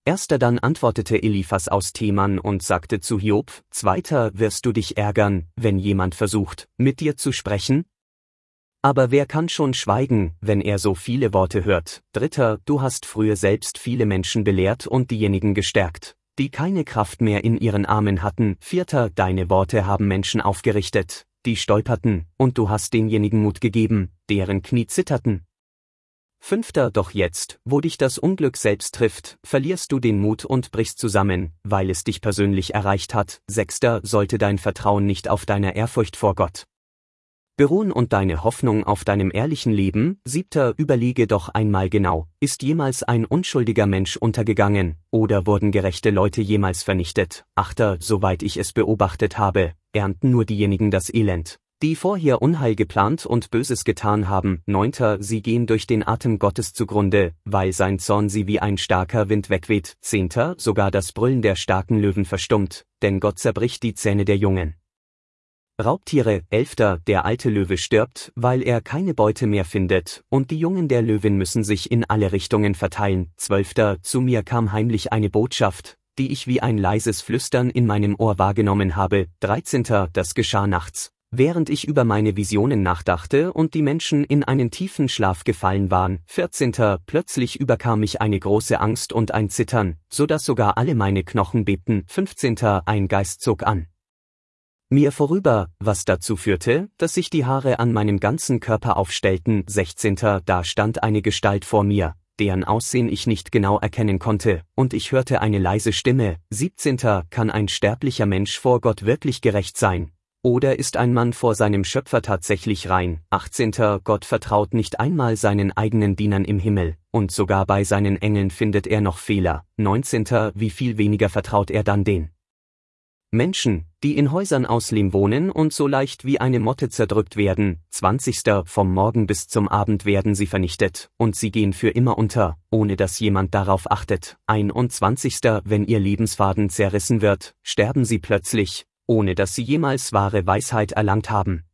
Erster dann antwortete Eliphas aus Teman und sagte zu Hiob, Zweiter, wirst du dich ärgern, wenn jemand versucht, mit dir zu sprechen? Aber wer kann schon schweigen, wenn er so viele Worte hört? Dritter, du hast früher selbst viele Menschen belehrt und diejenigen gestärkt, die keine Kraft mehr in ihren Armen hatten. Vierter, deine Worte haben Menschen aufgerichtet, die stolperten, und du hast denjenigen Mut gegeben, deren Knie zitterten. Fünfter, doch jetzt, wo dich das Unglück selbst trifft, verlierst du den Mut und brichst zusammen, weil es dich persönlich erreicht hat. Sechster, sollte dein Vertrauen nicht auf deiner Ehrfurcht vor Gott beruhen und deine Hoffnung auf deinem ehrlichen Leben. Siebter, überlege doch einmal genau, ist jemals ein unschuldiger Mensch untergegangen, oder wurden gerechte Leute jemals vernichtet? Achter, soweit ich es beobachtet habe, ernten nur diejenigen das Elend, die vorher Unheil geplant und Böses getan haben. Neunter, sie gehen durch den Atem Gottes zugrunde, weil sein Zorn sie wie ein starker Wind wegweht. Zehnter, sogar das Brüllen der starken Löwen verstummt, denn Gott zerbricht die Zähne der Jungen Raubtiere. Elfter, der alte Löwe stirbt, weil er keine Beute mehr findet, und die Jungen der Löwin müssen sich in alle Richtungen verteilen. Zwölfter, zu mir kam heimlich eine Botschaft, die ich wie ein leises Flüstern in meinem Ohr wahrgenommen habe. 13. Das geschah nachts, während ich über meine Visionen nachdachte und die Menschen in einen tiefen Schlaf gefallen waren. 14. Plötzlich überkam mich eine große Angst und ein Zittern, so dass sogar alle meine Knochen bebten. 15. Ein Geist zog an mir vorüber, was dazu führte, dass sich die Haare an meinem ganzen Körper aufstellten. 16. Da stand eine Gestalt vor mir, deren Aussehen ich nicht genau erkennen konnte, und ich hörte eine leise Stimme. 17. Kann ein sterblicher Mensch vor Gott wirklich gerecht sein? Oder ist ein Mann vor seinem Schöpfer tatsächlich rein? 18. Gott vertraut nicht einmal seinen eigenen Dienern im Himmel, und sogar bei seinen Engeln findet er noch Fehler. 19. Wie viel weniger vertraut er dann den Menschen, die in Häusern aus Lehm wohnen und so leicht wie eine Motte zerdrückt werden. 20. Vom Morgen bis zum Abend werden sie vernichtet, und sie gehen für immer unter, ohne dass jemand darauf achtet. 21. Wenn ihr Lebensfaden zerrissen wird, sterben sie plötzlich, ohne dass sie jemals wahre Weisheit erlangt haben.